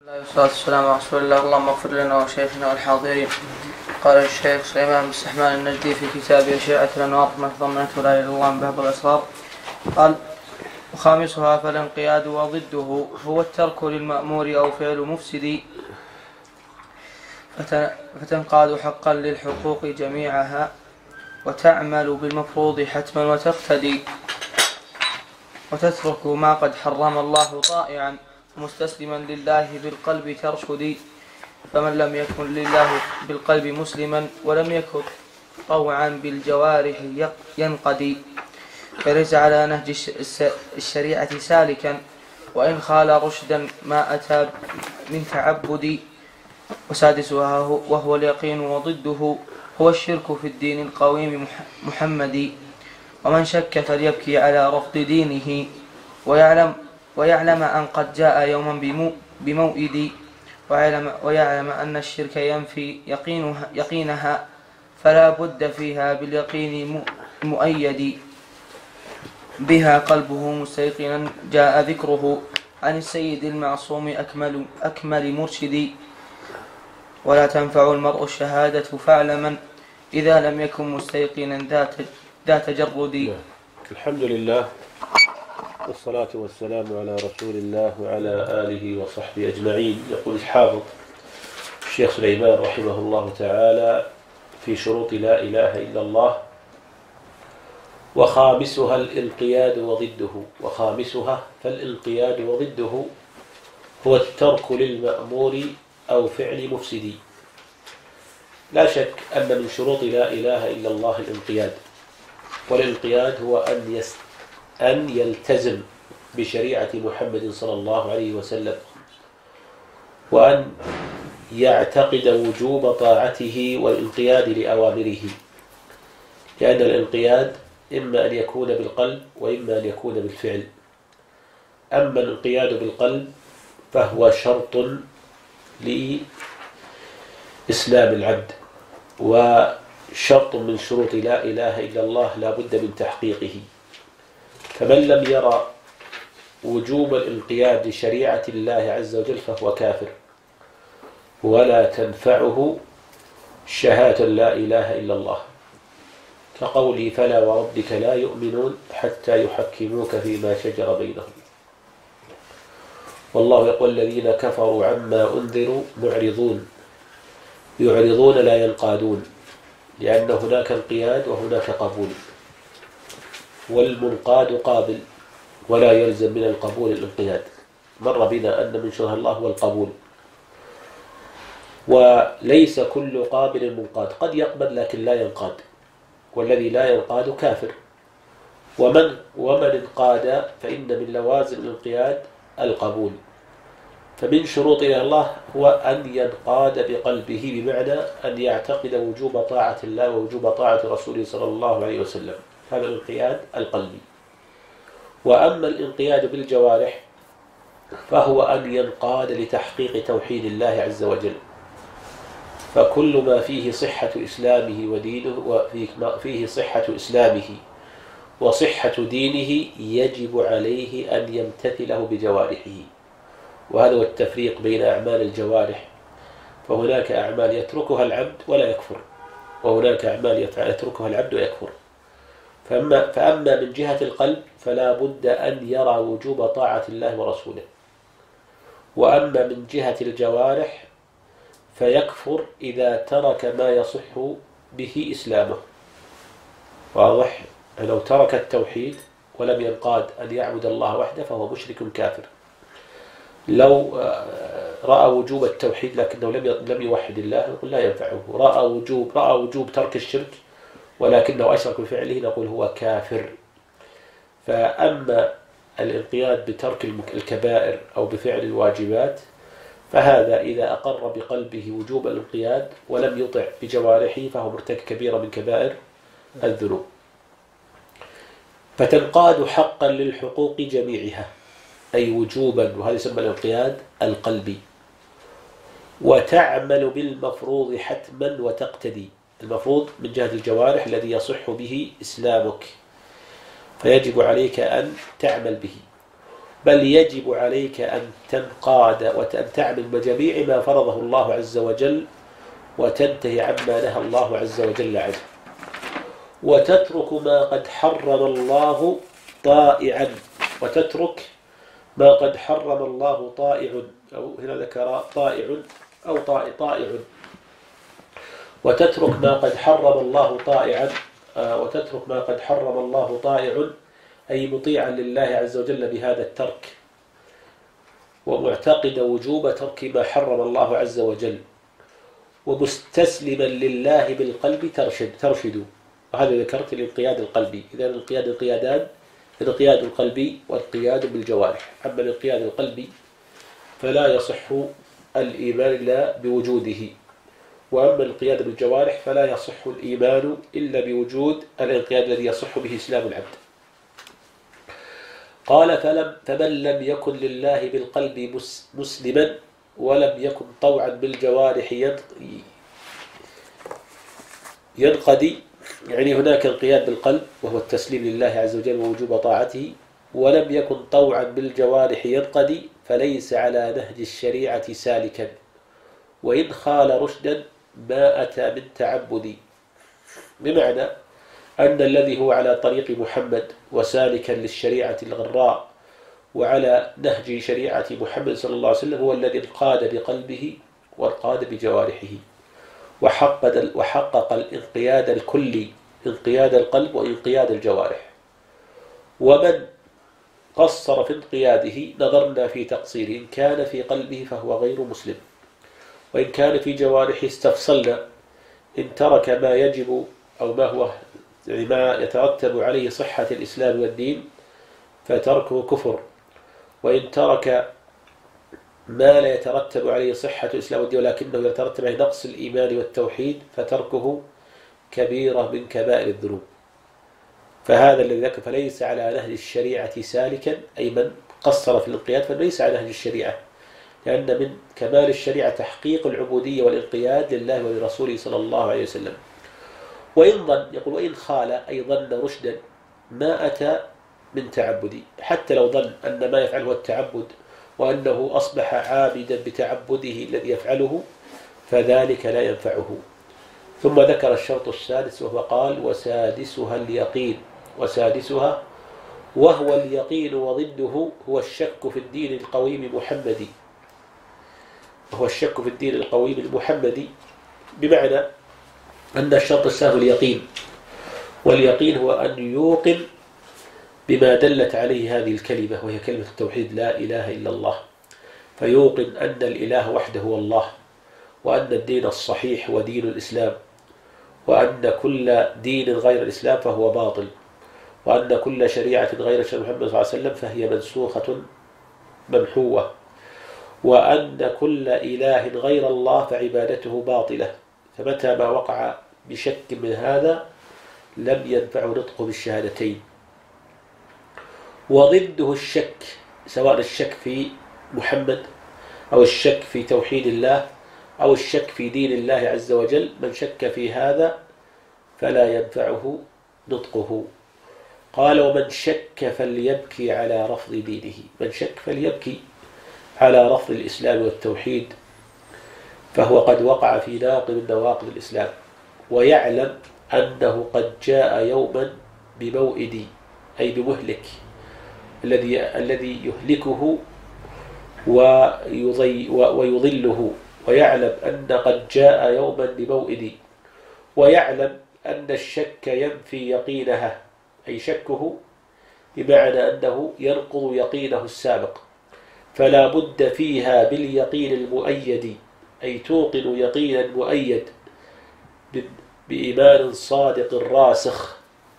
والصلاة والسلام على رسول الله. اللهم اغفر لنا وشيخنا والحاضرين. قال الشيخ سليمان بن سحمان النجدي في كتابه أشعة الأنوار ما تضمنته لا إله إلا الله من باب الأسرار، قال: وخامسها فالانقياد وضده هو الترك للمأمور أو فعل مفسد، فتنقاد حقا للحقوق جميعها وتعمل بالمفروض حتما وتقتدي، وتترك ما قد حرم الله طائعا مستسلما لله بالقلب ترشدي. فمن لم يكن لله بالقلب مسلما ولم يكن طوعا بالجوارح ينقدي، فليس على نهج الشريعة سالكا وإن خال رشدا ما أتى من تعبد. وسادسها وهو اليقين وضده هو الشرك في الدين القويم محمدي. ومن شك فليبكي على رفض دينه ويعلم أن قد جاء يوما بموئد، ويعلم أن الشرك ينفي يقينها فلا بد فيها باليقين مؤيد. بها قلبه مستيقنا جاء ذكره عن السيد المعصوم أكمل مرشد. ولا تنفع المرء الشهادة فاعلما إذا لم يكن مستيقنا ذا تجرد. الحمد لله والصلاة والسلام على رسول الله وعلى آله وصحبه أجمعين. يقول الحافظ الشيخ سليمان رحمه الله تعالى في شروط لا إله إلا الله: وخامسها الانقياد وضده. وخامسها فالانقياد وضده هو الترك للمأمور أو فعل مفسد. لا شك أن من شروط لا إله إلا الله الانقياد، والانقياد هو أن يلتزم بشريعة محمد صلى الله عليه وسلم، وأن يعتقد وجوب طاعته والانقياد لأوامره، لأن الانقياد إما أن يكون بالقلب وإما أن يكون بالفعل. أما الانقياد بالقلب فهو شرط لإسلام العبد، وشرط من شروط لا إله إلا الله لا بد من تحقيقه. فمن لم يرى وجوب الانقياد لشريعة الله عز وجل فهو كافر، ولا تنفعه شهادة لا إله إلا الله، كقولي: فلا وربك لا يؤمنون حتى يحكموك فيما شجر بينهم. والله يقول: الذين كفروا عما أنذروا معرضون. يعرضون لا ينقادون، لأن هناك انقياد وهناك قبول، والمنقاد قابل ولا يلزم من القبول الانقياد. مر بنا أن من شرط الله هو القبول، وليس كل قابل منقاد، قد يقبل لكن لا ينقاد، والذي لا ينقاد كافر. ومن انقاد فإن من لوازم الانقياد القبول. فمن شروط الله هو أن ينقاد بقلبه، بمعنى أن يعتقد وجوب طاعة الله ووجوب طاعة رسوله صلى الله عليه وسلم. هذا الانقياد القلبي. وأما الانقياد بالجوارح فهو أن ينقاد لتحقيق توحيد الله عز وجل. فكل ما فيه صحة إسلامه ودينه، وفيه صحة إسلامه وصحة دينه يجب عليه أن يمتثله بجوارحه. وهذا هو التفريق بين أعمال الجوارح، فهناك أعمال يتركها العبد ولا يكفر، وهناك أعمال يتركها العبد ويكفر. فأما من جهة القلب فلا بد أن يرى وجوب طاعة الله ورسوله. وأما من جهة الجوارح فيكفر إذا ترك ما يصح به إسلامه. واضح؟ لو ترك التوحيد ولم ينقاد أن يعبد الله وحده فهو مشرك كافر. لو رأى وجوب التوحيد لكنه لم يوحد الله نقول لا ينفعه. رأى وجوب ترك الشرك ولكنه أشرك بفعله نقول هو كافر. فأما الانقياد بترك الكبائر أو بفعل الواجبات فهذا إذا أقر بقلبه وجوب الانقياد ولم يطع بجوارحه فهو مرتكب كبيرة من كبائر الذنوب. فتنقاد حقا للحقوق جميعها، أي وجوبا، وهذا يسمى الانقياد القلبي. وتعمل بالمفروض حتما وتقتدي. المفروض من جهة الجوارح الذي يصح به إسلامك، فيجب عليك أن تعمل به. بل يجب عليك أن تنقاد وأن تعمل بجميع ما فرضه الله عز وجل وتنتهي عما نهى الله عز وجل عنه، وتترك ما قد حرم الله طائعا، وتترك ما قد حرم الله طائع، أو هنا ذكر طائع أو طائع، وتترك ما قد حرم الله طائعا، وتترك ما قد حرم الله طائع، أي مطيعا لله عز وجل بهذا الترك، ومعتقد وجوب ترك ما حرم الله عز وجل، ومستسلما لله بالقلب ترشد. وهذا ذكرت الانقياد القلبي. إذا الانقياد انقيادان: الانقياد القلبي والانقياد بالجوارح. أما الانقياد القلبي فلا يصح الإيمان إلا بوجوده، وأما الانقياد بالجوارح فلا يصح الإيمان إلا بوجود الانقياد الذي يصح به إسلام العبد. قال: فمن لم يكن لله بالقلب مسلما ولم يكن طوعا بالجوارح ينقضي، يعني هناك انقياد بالقلب وهو التسليم لله عز وجل ووجوب طاعته، ولم يكن طوعا بالجوارح ينقضي، فليس على نهج الشريعة سالكا، وإن خال رشدا ما أتى من تعبد. بمعنى أن الذي هو على طريق محمد وسالكا للشريعة الغراء وعلى نهج شريعة محمد صلى الله عليه وسلم هو الذي انقاد بقلبه وانقاد بجوارحه، وحقق الانقياد الكلي، انقياد القلب وانقياد الجوارح. ومن قصر في انقياده نظرنا في تقصيره، إن كان في قلبه فهو غير مسلم، وإن كان في جوارحه استفصلنا، إن ترك ما يجب أو ما هو يعني ما يترتب عليه صحة الإسلام والدين فتركه كفر، وإن ترك ما لا يترتب عليه صحة الإسلام والدين ولكنه يترتب عليه نقص الإيمان والتوحيد فتركه كبيرة من كبائر الذنوب. فهذا الذي ذكر فليس على نهج الشريعة سالكا، أي من قصر في الانقياد فليس على نهج الشريعة، لأن من كمال الشريعة تحقيق العبودية والانقياد لله ولرسوله صلى الله عليه وسلم. وإن ظن، يقول وإن خال أي ظن رشدا ما أتى من تعبدي، حتى لو ظن أن ما يفعله هو التعبد وأنه أصبح عابدا بتعبده الذي يفعله فذلك لا ينفعه. ثم ذكر الشرط السادس وهو قال: وسادسها اليقين. وسادسها وهو اليقين وضده هو الشك في الدين القويم المحمدي، وهو الشك في الدين القويم المحمدي، بمعنى أن الشرط السادس اليقين، واليقين هو أن يوقن بما دلت عليه هذه الكلمة وهي كلمة التوحيد لا إله إلا الله، فيوقن أن الإله وحده هو الله، وأن الدين الصحيح هو دين الإسلام، وأن كل دين غير الإسلام فهو باطل، وأن كل شريعة غير شريعة محمد صلى الله عليه وسلم فهي منسوخة ممحوة، وأن كل إله غير الله فعبادته باطلة. فمتى ما وقع بشك من هذا لم ينفعه نطقه بالشهادتين. وضده الشك، سواء الشك في محمد أو الشك في توحيد الله أو الشك في دين الله عز وجل، من شك في هذا فلا ينفعه نطقه. قال: ومن شك فليبكي على رفض دينه. من شك فليبكي على رفض الإسلام والتوحيد، فهو قد وقع في ناقض من نواقض الإسلام، ويعلم أنه قد جاء يوما بموئد، أي بمهلك، الذي يهلكه ويضله، ويعلم أن قد جاء يوما بموئد، ويعلم أن الشك ينفي يقينها، أي شكه بمعنى أنه ينقض يقينه السابق، فلا بد فيها باليقين المؤيد، أي توقن يقينا مؤيد بإيمان صادق راسخ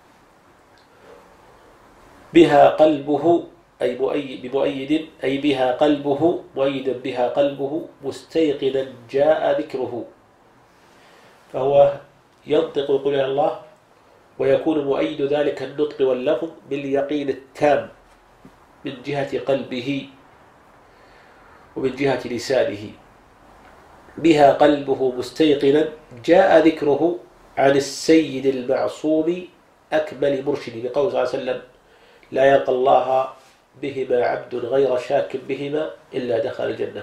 بها قلبه، أي بمؤيد، أي بها قلبه، مؤيدا بها قلبه، مستيقنا جاء ذكره، فهو ينطق ويقول يا الله، ويكون مؤيد ذلك النطق واللفظ باليقين التام من جهة قلبه ومن جهة لسانه. بها قلبه مستيقنا جاء ذكره عن السيد المعصوم أكمل مرشد، بقول صلى الله عليه وسلم: لا يلقى الله بهما عبد غير شاك بهما إلا دخل الجنة.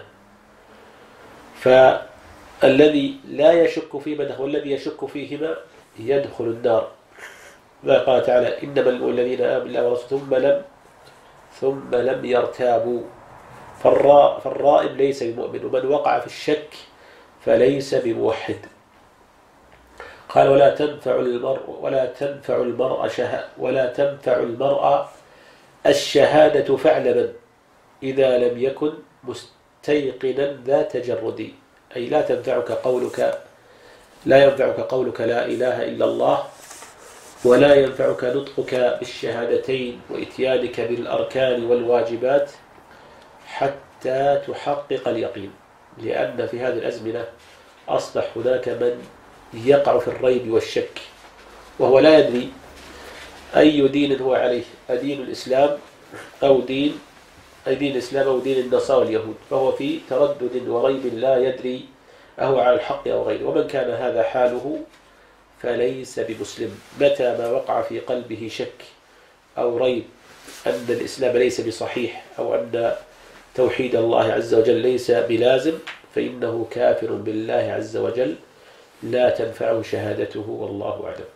فالذي لا يشك فيما والذي يشك فيهما يدخل النار. ما قال تعالى إنما الذين آمنوا بالله ورسوله ثم لم يرتابوا. فالرائب ليس بمؤمن، ومن وقع في الشك فليس بموحد. قال ولا تنفع المرء الشهادة فاعلما إذا لم يكن مستيقنا ذا تجرد. أي لا ينفعك قولك لا إله إلا الله، ولا ينفعك نطقك بالشهادتين وإتيانك بالأركان والواجبات حتى تحقق اليقين. لأن في هذه الأزمنة أصبح هناك من يقع في الريب والشك، وهو لا يدري أي دين هو عليه، أدين الإسلام أو دين النصارى واليهود، فهو في تردد وريب لا يدري أهو على الحق أو غيره. ومن كان هذا حاله فليس بمسلم. متى ما وقع في قلبه شك أو ريب أن الإسلام ليس بصحيح أو أن توحيد الله عز وجل ليس بلازم، فإنه كافر بالله عز وجل لا تنفعه شهادته، والله أعلم.